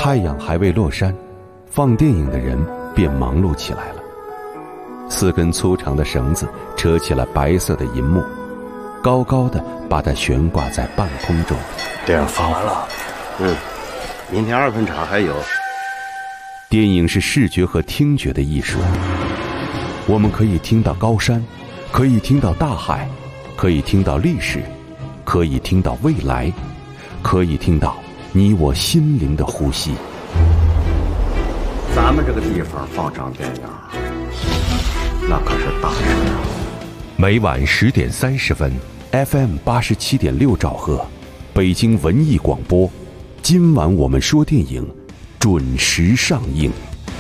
太阳还未落山，放电影的人便忙碌起来了。4根粗长的绳子扯起了白色的银幕，高高的把它悬挂在半空中。 电影放完了， 明天2分场还有。 电影是视觉和听觉的艺术，我们可以听到高山，可以听到大海，可以听到历史，可以听到未来，可以听到你我心灵的呼吸。 咱们这个地方放场电影，那可是大事啊！ 每晚10点30分 ，FM 87.6兆赫，北京文艺广播。今晚我们说电影，准时上映。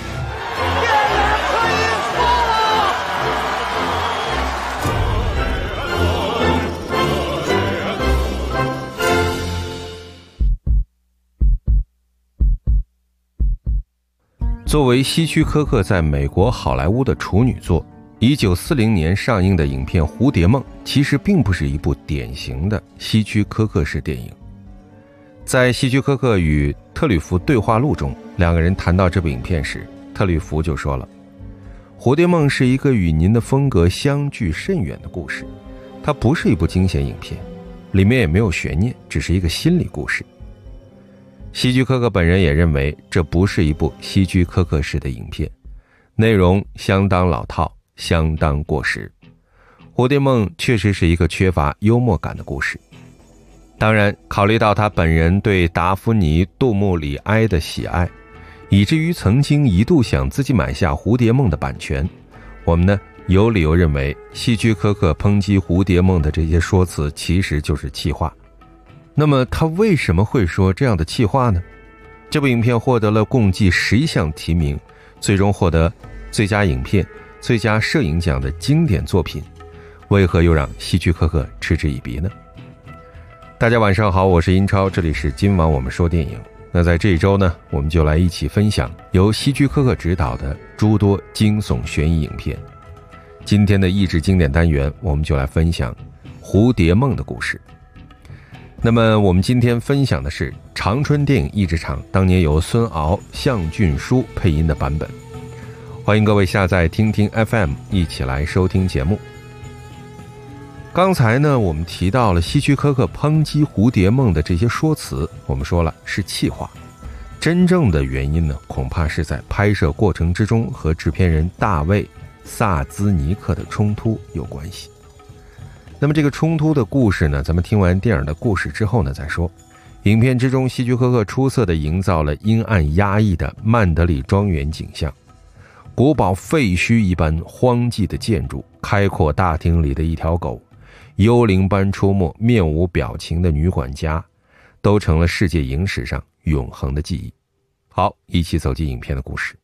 作为希区柯克在美国好莱坞的处女作，1940年上映的影片《蝴蝶梦》其实并不是一部典型的希区柯克式电影。在希区柯克与特吕弗对话录中，两个人谈到这部影片时，特吕弗就说了，蝴蝶梦是一个与您的风格相距甚远的故事，它不是一部惊险影片，里面也没有悬念，只是一个心理故事。希区柯克本人也认为这不是一部希区柯克式的影片，内容相当老套，相当过时。蝴蝶梦确实是一个缺乏幽默感的故事。当然，考虑到他本人对达芙妮·杜穆里埃的喜爱，以至于曾经一度想自己买下蝴蝶梦的版权，我们有理由认为希区柯克抨击蝴蝶梦的这些说辞其实就是气话。那么他为什么会说这样的气话呢？这部影片获得了共计11项提名，最终获得最佳影片、最佳摄影奖的经典作品，为何又让希区柯克嗤之以鼻呢？大家晚上好，我是英超，这里是今晚我们说电影。那在这一周呢，我们就来一起分享由希区柯克执导的诸多惊悚悬疑影片。今天的益智经典单元，我们就来分享蝴蝶梦的故事。那么我们今天分享的是长春电影译制厂当年由孙敖、向俊书配音的版本。欢迎各位下载听听 FM 一起来收听节目。刚才呢，我们提到了希区柯克抨击蝴蝶梦的这些说辞，我们说了是气话，真正的原因呢，恐怕是在拍摄过程之中和制片人大卫·萨兹尼克的冲突有关系。那么这个冲突的故事呢，咱们听完电影的故事之后呢再说。影片之中，希区柯克出色地营造了阴暗压抑的曼德里庄园景象，古堡废墟一般荒寂的建筑，开阔大厅里的一条狗，幽灵般出没面无表情的女管家，都成了世界影史上永恒的记忆。好，一起走进影片的故事。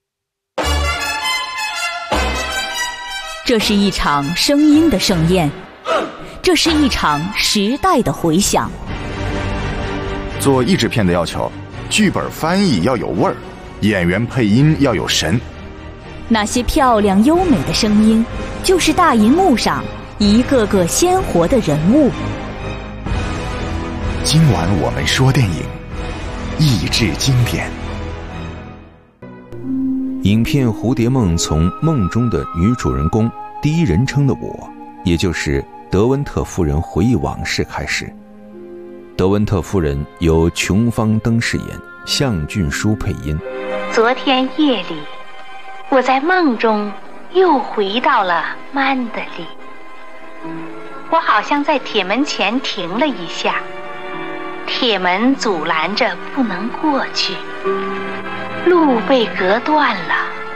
这是一场声音的盛宴，这是一场时代的回响。 做译制片的要求，剧本翻译要有味儿，演员配音要有神。 那些漂亮优美的声音，就是大荧幕上一个个鲜活的人物。 今晚我们说电影，译制经典。 影片《蝴蝶梦》从梦中的女主人公第一人称的我，也就是德温特夫人回忆往事开始。德温特夫人由琼芳登饰演，向俊书配音。 昨天夜里，我在梦中又回到了曼德里。我好像在铁门前停了一下，铁门阻拦着不能过去，路被隔断了。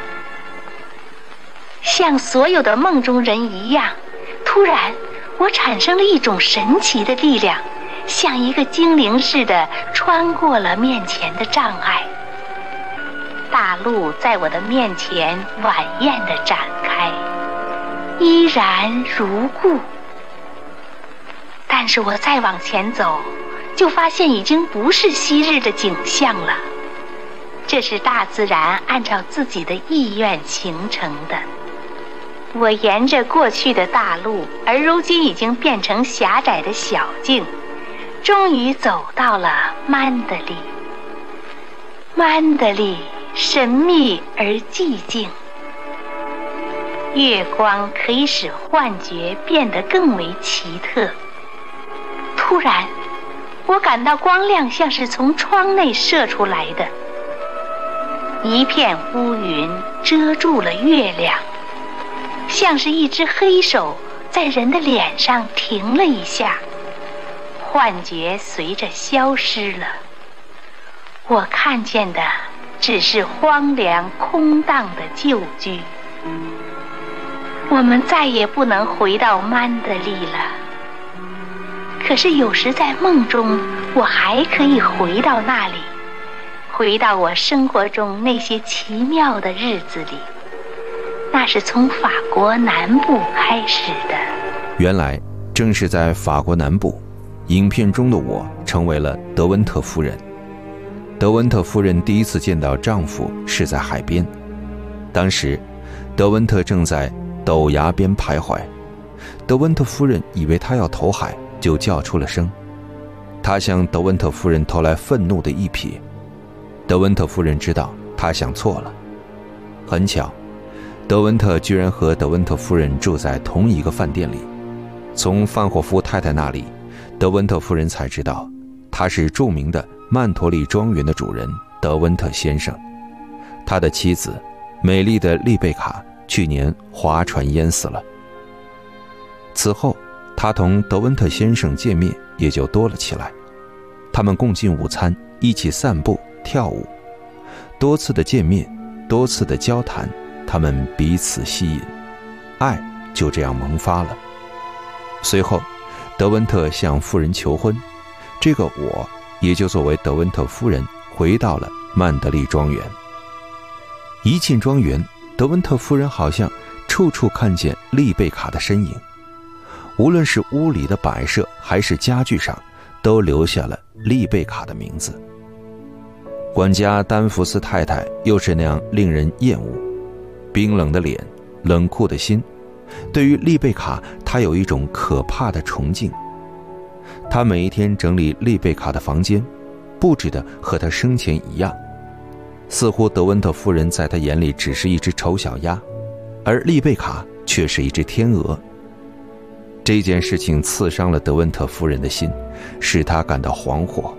像所有的梦中人一样，突然我产生了一种神奇的力量，像一个精灵似的穿过了面前的障碍。大路在我的面前晚宴地展开，依然如故。但是我再往前走，就发现已经不是昔日的景象了。这是大自然按照自己的意愿形成的。我沿着过去的大路，而如今已经变成狭窄的小径，终于走到了曼德里。 曼德利神秘而寂静，月光可以使幻觉变得更为奇特。突然，我感到光亮像是从窗内射出来的，一片乌云遮住了月亮，像是一只黑手在人的脸上停了一下，幻觉随着消失了。我看见的只是荒凉空荡的旧居。我们再也不能回到曼德利了，可是有时在梦中，我还可以回到那里，回到我生活中那些奇妙的日子里。那是从法国南部开始的。 原来正是在法国南部，影片中的我成为了德温特夫人。德温特夫人第一次见到丈夫是在海边，当时德温特正在陡崖边徘徊。德温特夫人以为他要投海，就叫出了声。他向德温特夫人投来愤怒的一瞥。德温特夫人知道他想错了。很巧，德温特居然和德温特夫人住在同一个饭店里。从范霍夫太太那里，德温特夫人才知道他是著名的曼陀利庄园的主人德温特先生。他的妻子美丽的丽贝卡去年划船淹死了。此后他同德温特先生见面也就多了起来，他们共进午餐，一起散步跳舞，多次的见面，多次的交谈，他们彼此吸引，爱就这样萌发了。随后德温特向夫人求婚，这个我也就作为德温特夫人回到了曼德利庄园。一进庄园，德温特夫人好像处处看见丽贝卡的身影，无论是屋里的摆设还是家具上，都留下了丽贝卡的名字。管家丹弗斯太太又是那样令人厌恶，冰冷的脸，冷酷的心。对于丽贝卡，她有一种可怕的崇敬。她每一天整理丽贝卡的房间，布置的和她生前一样，似乎德温特夫人在她眼里只是一只丑小鸭，而丽贝卡却是一只天鹅。这件事情刺伤了德温特夫人的心，使她感到惶惑。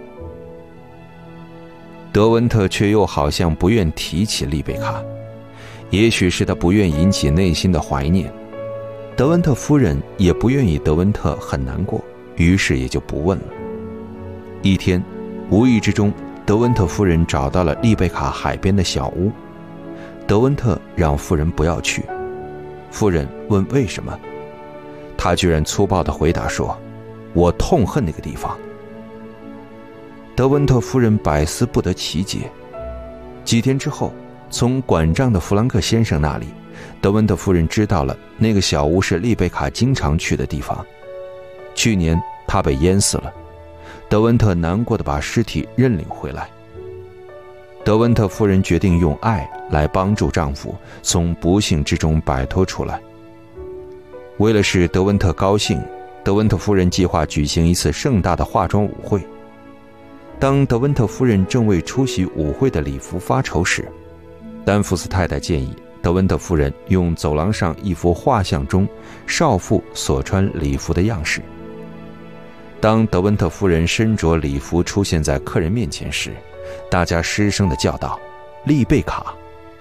德温特却又好像不愿提起丽贝卡，也许是他不愿引起内心的怀念。德温特夫人也不愿意德温特很难过，于是也就不问了。一天，无意之中，德温特夫人找到了丽贝卡海边的小屋。德温特让夫人不要去，夫人问为什么，他居然粗暴地回答说：“我痛恨那个地方。”德温特夫人百思不得其解。几天之后，从管账的弗兰克先生那里，德温特夫人知道了那个小屋是丽贝卡经常去的地方。去年她被淹死了，德温特难过地把尸体认领回来。德温特夫人决定用爱来帮助丈夫从不幸之中摆脱出来。为了使德温特高兴，德温特夫人计划举行一次盛大的化妆舞会。当德温特夫人正为出席舞会的礼服发愁时，丹弗斯太太建议德温特夫人用走廊上一幅画像中少妇所穿礼服的样式。当德温特夫人身着礼服出现在客人面前时，大家失声地叫道：“丽贝卡！”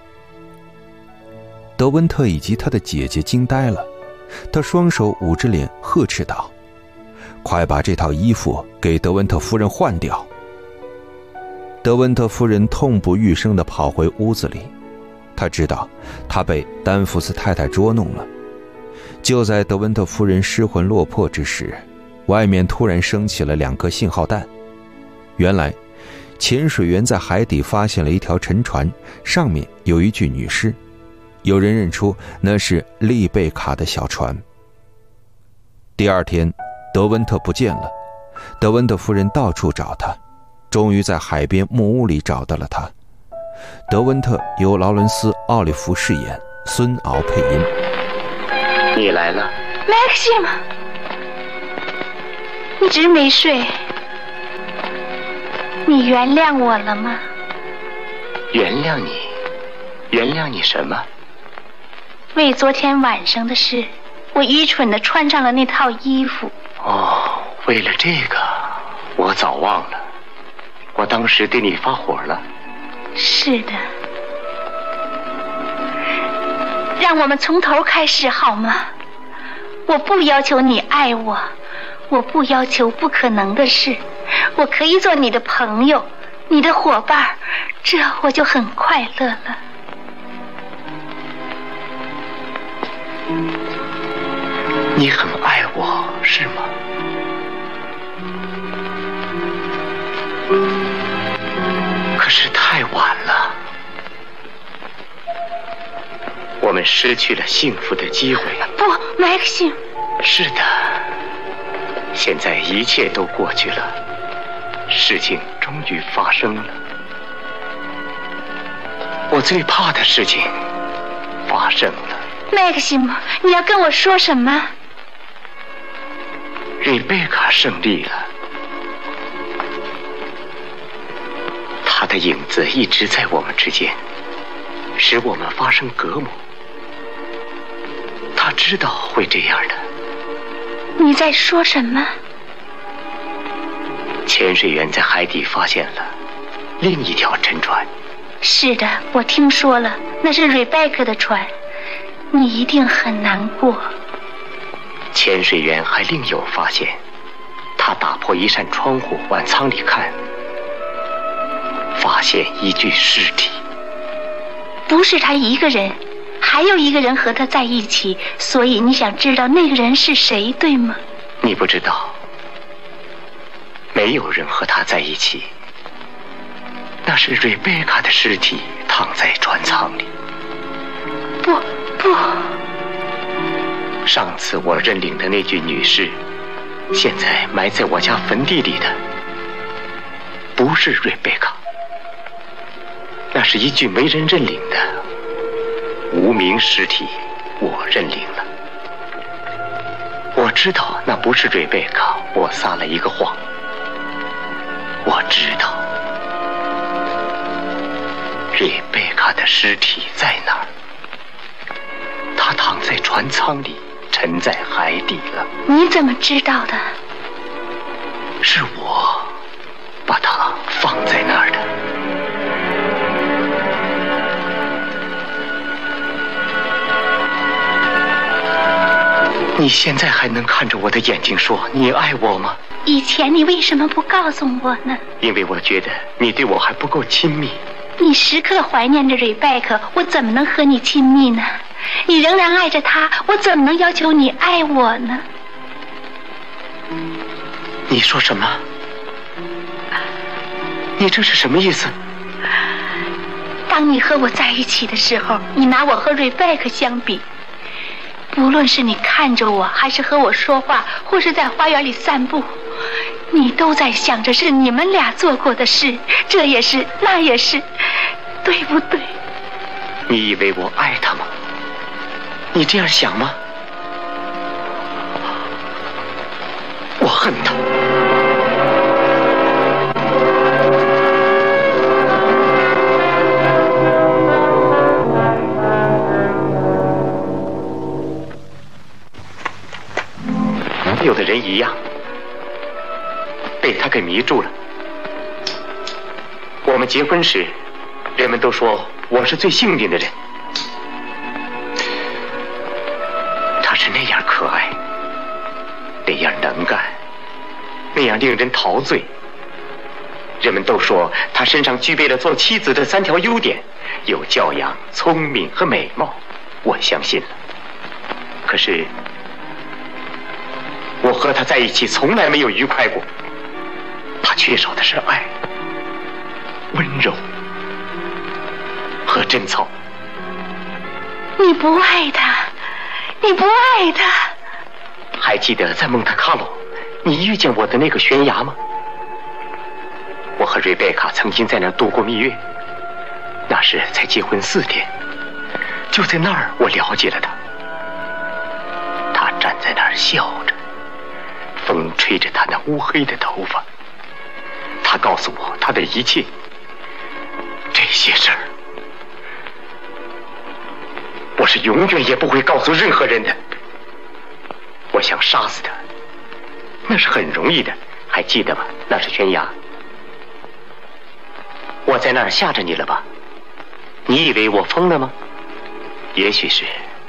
德温特以及他的姐姐惊呆了，他双手捂着脸呵斥道：“快把这套衣服给德温特夫人换掉！”德温特夫人痛不欲生地跑回屋子里，她知道她被丹弗斯太太捉弄了。就在德温特夫人失魂落魄之时，外面突然升起了2颗信号弹。原来潜水员在海底发现了一条沉船，上面有一具女尸，有人认出那是丽贝卡的小船。第二天，德温特不见了，德温特夫人到处找他，终于在海边木屋里找到了他。德温特由劳伦斯·奥利弗饰演，孙敖配音。 你来了 Maxim， 一直没睡，你原谅我了吗？ 原谅你？原谅你什么？ 为昨天晚上的事，我愚蠢地穿上了那套衣服。 哦，为了这个，我早忘了。我当时对你发火了。 是的。让我们从头开始好吗？我不要求你爱我，我不要求不可能的事，我可以做你的朋友，你的伙伴，这我就很快乐了。 你很爱我，是吗？可是太晚了，我们失去了幸福的机会。 不，麦克辛。 是的，现在一切都过去了，事情终于发生了。我最怕的事情发生了。 麦克辛姆，你要跟我说什么？ 瑞贝卡胜利了，她的影子一直在我们之间，使我们发生隔膜。她知道会这样的。 你在说什么？ 潜水员在海底发现了另一条沉船。 是的，我听说了，那是瑞贝克的船。你一定很难过。 潜水员还另有发现，他打破一扇窗户往舱里看，发现一具尸体。 不是他一个人，还有一个人和他在一起，所以你想知道那个人是谁，对吗？ 你不知道，没有人和他在一起。那是瑞贝卡的尸体躺在船舱里。 不， 上次我认领的那具女尸，现在埋在我家坟地里的，不是瑞贝卡，那是一具没人认领的无名尸体，我认领了。我知道那不是瑞贝卡，我撒了一个谎。我知道瑞贝卡的尸体在哪儿，她躺在船舱里，沉在海底了。 你怎么知道的？ 是我把它放在那儿的。你现在还能看着我的眼睛说你爱我吗？ 以前你为什么不告诉我呢？ 因为我觉得你对我还不够亲密。 你时刻怀念着瑞贝克，我怎么能和你亲密呢？你仍然爱着他，我怎么能要求你爱我呢？ 你说什么？你这是什么意思？ 当你和我在一起的时候，你拿我和瑞贝克相比，不论是你看着我，还是和我说话，或是在花园里散步，你都在想着是你们俩做过的事，这也是那也是，对不对？ 你以为我爱他吗？你这样想吗？我恨他。有的人一样，被他给迷住了。我们结婚时，人们都说我是最幸运的人。他是那样可爱，那样能干，那样令人陶醉。人们都说他身上具备了做妻子的3条优点，有教养、聪明和美貌。我相信了。可是我和他在一起从来没有愉快过。他缺少的是爱、温柔和贞操。 你不爱他，你不爱他。 还记得在蒙特卡洛你遇见我的那个悬崖吗？我和瑞贝卡曾经在那儿度过蜜月，那时才结婚4天。就在那儿我了解了他。他站在那儿笑着，风吹着他那乌黑的头发。他告诉我他的一切，这些事儿，我是永远也不会告诉任何人的。我想杀死他，那是很容易的，还记得吗？那是悬崖，我在那儿吓着你了吧？你以为我疯了吗？也许是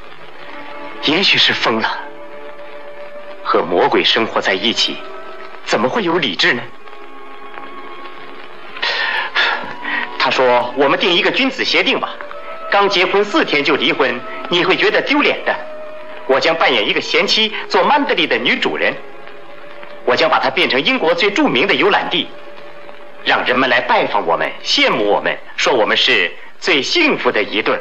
疯了。和魔鬼生活在一起，怎么会有理智呢？他说：“我们定一个君子协定吧，刚结婚4天就离婚，你会觉得丢脸的。我将扮演一个贤妻，做曼德利的女主人。我将把它变成英国最著名的游览地，让人们来拜访我们，羡慕我们，说我们是最幸福的一对。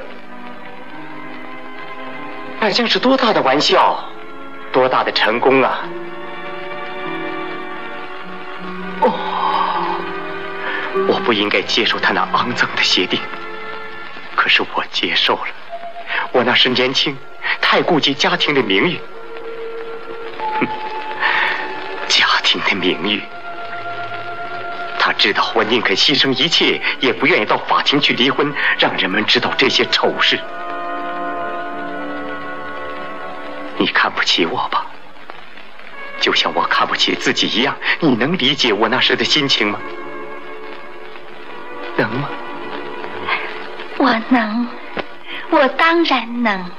那将是多大的玩笑，多大的成功啊！”我不应该接受他那肮脏的协定，可是我接受了。我那时年轻，太顾及家庭的名誉。家庭的名誉。他知道我宁肯牺牲一切，也不愿意到法庭去离婚，让人们知道这些丑事。你看不起我吧，就像我看不起自己一样。你能理解我那时的心情吗？能吗？ 我能，我当然能。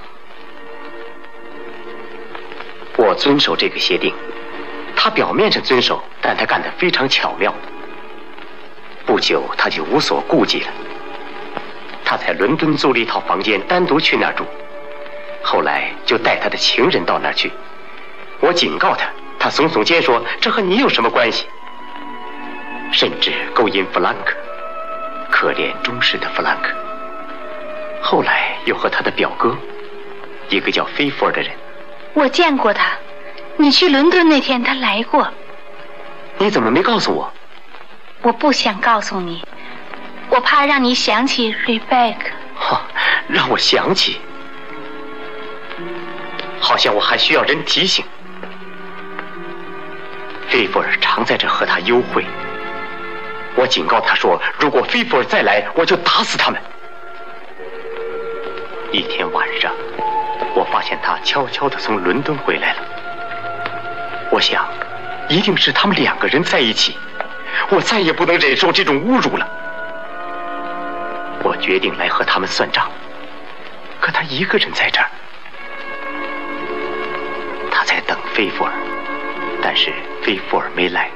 我遵守这个协定，他表面上遵守，但他干得非常巧妙。不久他就无所顾忌了。他在伦敦租了一套房间，单独去那儿住。后来就带他的情人到那儿去。我警告他，他耸耸肩说：“这和你有什么关系？”甚至勾引弗兰克，可怜忠实的弗兰克。后来又和他的表哥，一个叫菲弗尔的人。 我见过他，你去伦敦那天他来过。 你怎么没告诉我？ 我不想告诉你，我怕让你想起 Rebecca。 让我想起，好像我还需要人提醒。菲弗尔常在这和他幽会。我警告他说，如果菲弗尔再来，我就打死他们。一天晚上，我发现他悄悄地从伦敦回来了。我想，一定是他们2个人在一起。我再也不能忍受这种侮辱了。我决定来和他们算账。可他一个人在这儿，他在等菲弗尔，但是菲弗尔没来。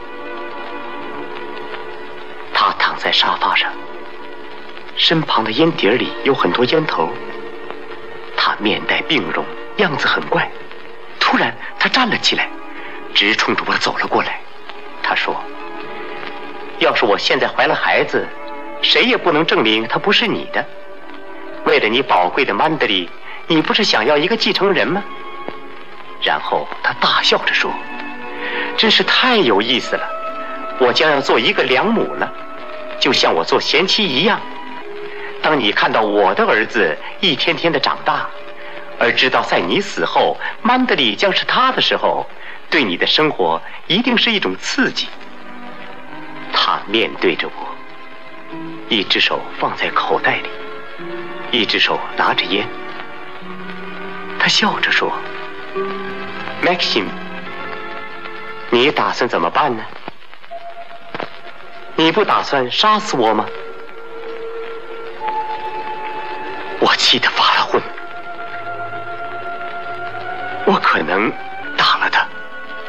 他躺在沙发上，身旁的烟碟里有很多烟头。他面带病容，样子很怪。突然他站了起来，直冲着我走了过来。他说：“要是我现在怀了孩子，谁也不能证明他不是你的。为了你宝贵的曼德利，你不是想要一个继承人吗？”然后他大笑着说：“真是太有意思了，我将要做一个良母了，就像我做贤妻一样。当你看到我的儿子一天天的长大，而知道在你死后曼德利将是他的时候，对你的生活一定是一种刺激。”他面对着我，一只手放在口袋里，一只手拿着烟。他笑着说：“麦克辛，你打算怎么办呢？你不打算杀死我吗？”我气得发了昏，我可能打了他。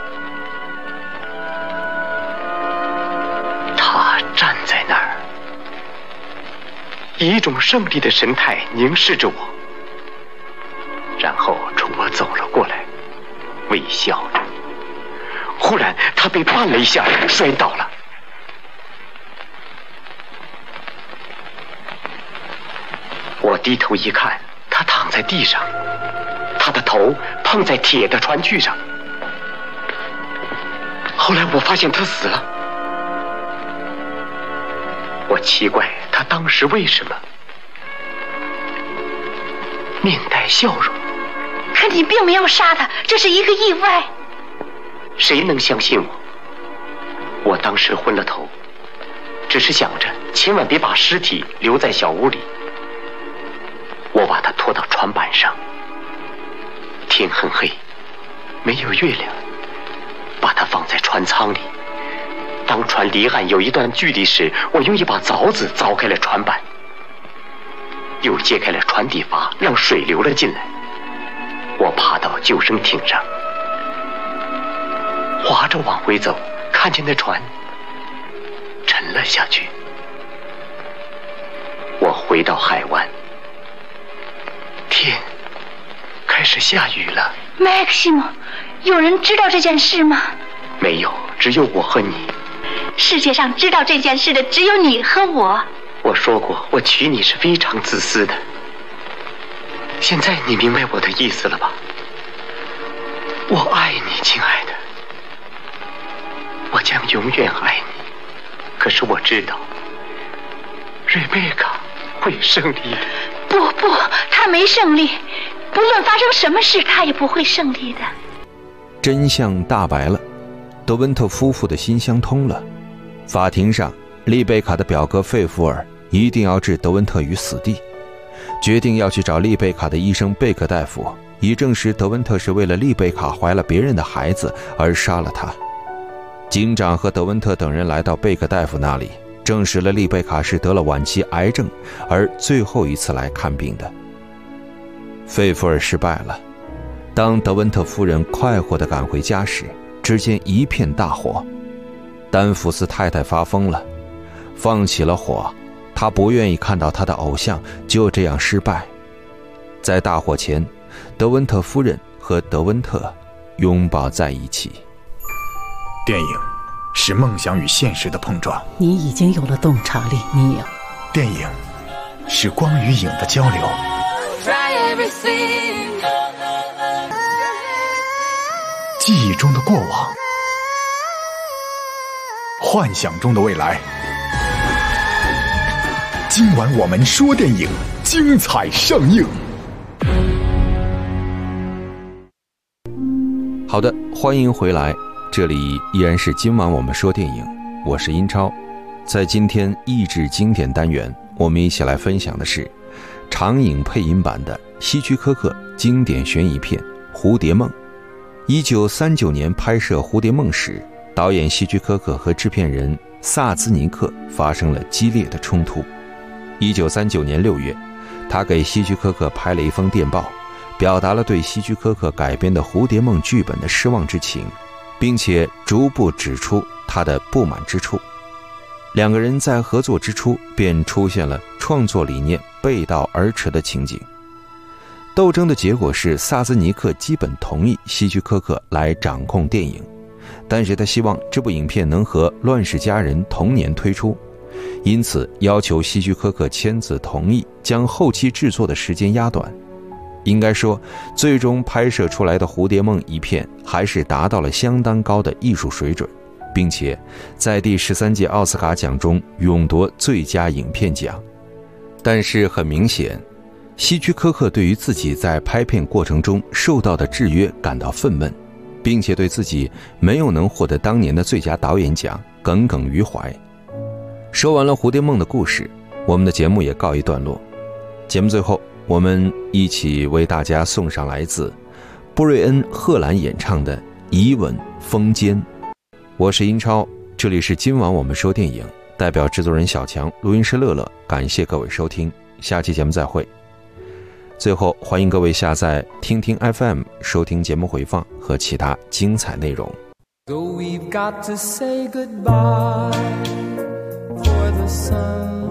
他站在那儿，以一种胜利的神态凝视着我，然后冲我走了过来，微笑着。忽然他被绊了一下，摔倒了。我低头一看，他躺在地上，他的头碰在铁的船具上。后来我发现他死了。我奇怪他当时为什么面带笑容。 可你并没有杀他，这是一个意外。 谁能相信我？我当时昏了头，只是想着千万别把尸体留在小屋里。我把它拖到船板上，天很黑，没有月亮，把它放在船舱里。当船离岸有一段距离时，我用一把凿子凿开了船板，又揭开了船底阀，让水流了进来。我爬到救生艇上，划着往回走，看见那船沉了下去。我回到海湾，天开始下雨了。 麦克西姆，有人知道这件事吗？ 没有，只有我和你。 世界上知道这件事的只有你和我。 我说过，我娶你是非常自私的。现在你明白我的意思了吧？我爱你，亲爱的，我将永远爱你。可是我知道，瑞贝卡会胜利的。 不，他没胜利，不论发生什么事，他也不会胜利的。 真相大白了，德温特夫妇的心相通了。法庭上，丽贝卡的表哥费弗尔一定要置德温特于死地，决定要去找丽贝卡的医生贝克大夫，以证实德温特是为了丽贝卡怀了别人的孩子而杀了他。警长和德温特等人来到贝克大夫那里，证实了丽贝卡是得了晚期癌症而最后一次来看病的。费弗尔失败了。当德温特夫人快活地赶回家时，只见一片大火。丹弗斯太太发疯了，放起了火。她不愿意看到她的偶像就这样失败。在大火前，德温特夫人和德温特拥抱在一起。 电影是梦想与现实的碰撞， 你已经有了洞察力，你有。 电影是光与影的交流，记忆中的过往，幻想中的未来。今晚我们说电影，精彩上映。 好的，欢迎回来，这里依然是今晚我们说电影，我是英超。在今天益智经典单元，我们一起来分享的是长影配音版的希区柯克经典悬疑片《蝴蝶梦》。1939年拍摄《蝴蝶梦》时，导演希区柯克和制片人萨兹尼克发生了激烈的冲突。1939年6月，他给希区柯克拍了一封电报，表达了对希区柯克改编的《蝴蝶梦》剧本的失望之情，并且逐步指出他的不满之处。两个人在合作之初便出现了创作理念背道而驰的情景。斗争的结果是萨兹尼克基本同意希区柯克来掌控电影，但是他希望这部影片能和《乱世佳人》同年推出，因此要求希区柯克签字同意将后期制作的时间压短。应该说，最终拍摄出来的《蝴蝶梦》一片还是达到了相当高的艺术水准，并且在第13届奥斯卡奖中勇夺最佳影片奖。但是很明显，希区柯克对于自己在拍片过程中受到的制约感到愤懑，并且对自己没有能获得当年的最佳导演奖耿耿于怀。说完了《蝴蝶梦》的故事，我们的节目也告一段落。节目最后，我们一起为大家送上来自布瑞恩·赫兰演唱的《以吻封缄》。我是英超，这里是今晚我们说电影，代表制作人小强，录音师乐乐，感谢各位收听，下期节目再会。最后，欢迎各位下载听听 FM 收听节目回放和其他精彩内容。 So we've got to say goodbye for the summer.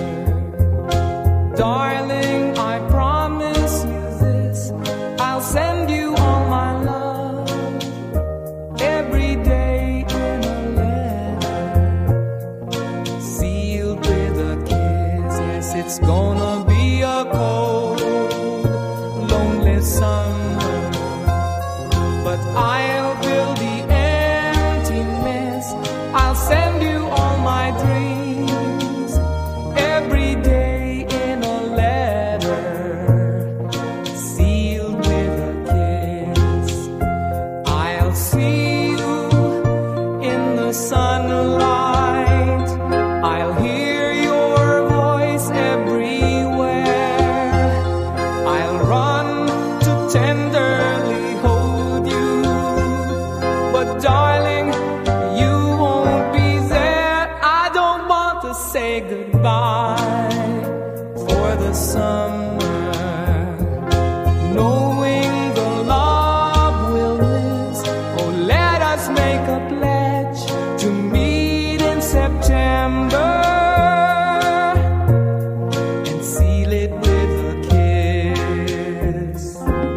Darling, I promise you this, I'll send you all my love every day in a letter, sealed with a kiss. Yes, it's gonna be a cold, lonely summer, but I'll build the emptiness. I'll send you all my dreams every day in a letter, sealed with a kiss. I'll see you in the sunlight, I'll hear your say goodbye for the summer, knowing the love will live. Oh, let us make a pledge to meet in September and seal it with a kiss.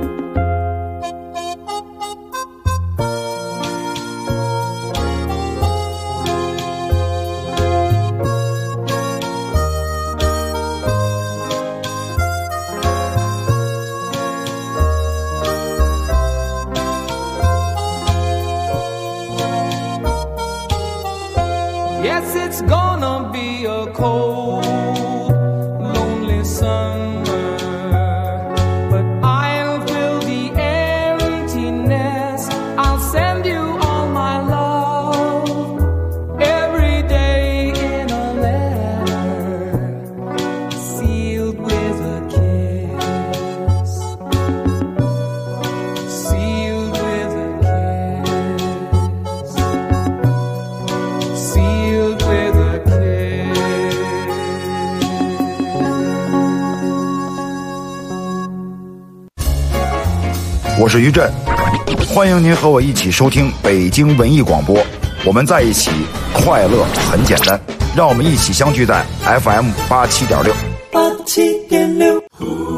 Yes, it's gonna be a cold, lonely summer, but I'll fill the emptiness. I'll send you all my love every day in a letter sealed with a kiss, sealed with a kiss, sealed with a kiss. 我是于震，欢迎您和我一起收听北京文艺广播。我们在一起，快乐很简单。让我们一起相聚在 FM 87.6。 87.6。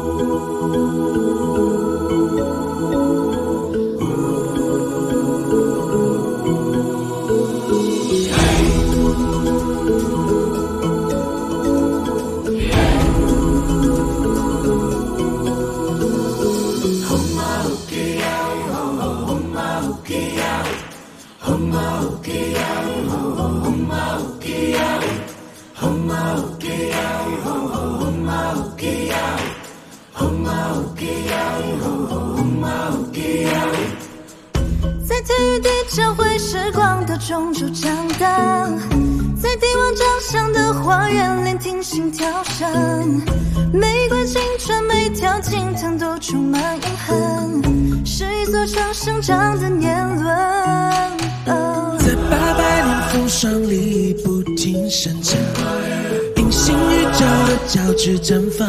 在体育地交汇时光的中州长大，在帝王掌上的花园聆听心跳声，每个青春每条青藤都充满遗憾，是一座城生长的年轮。 在800年风霜里不停生长，平行宇宙的交织绽放，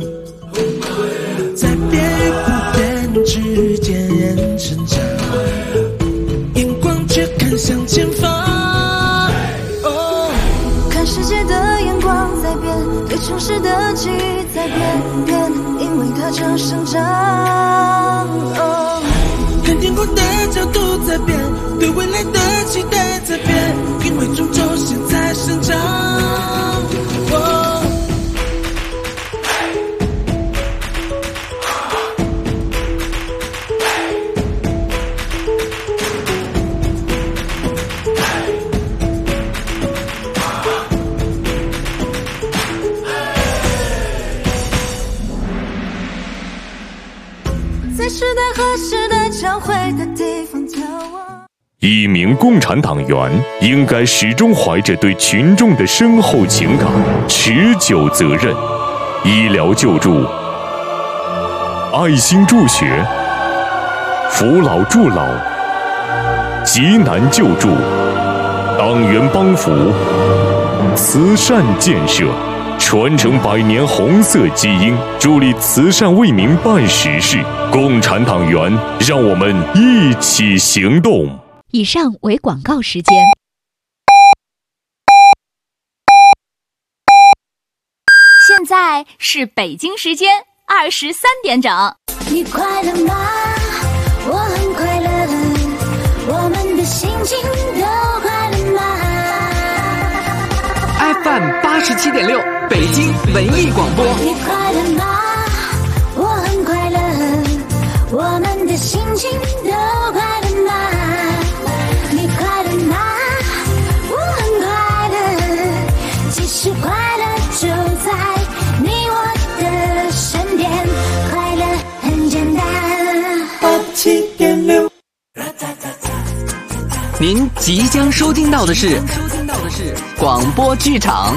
在变与不变之间成长，眼光却看向前方。 看世界的眼光在变，对城市的记忆在变，因为它正生长。 看天空的角度在变，对未来的期待在变，因为终究现在生长。 在时代和时代交汇的地方眺望。 一名共产党员应该始终怀着对群众的深厚情感、持久责任。医疗救助、爱心助学、扶老助老、急难救助、党员帮扶、慈善建设，传承100年红色基因，助力慈善为民办实事。共产党员，让我们一起行动。 以上为广告时间。现在是北京时间23点整。 你快乐吗？我很快乐，我们的心情都快乐吗？ FM 87.6，北京文艺广播。 你快乐吗？我很快乐，我们的心情都快乐吗？你快乐吗？我很快乐，其实快乐就在你我的身边，快乐很简单。 87.6。 您即将收听到的是广播剧场。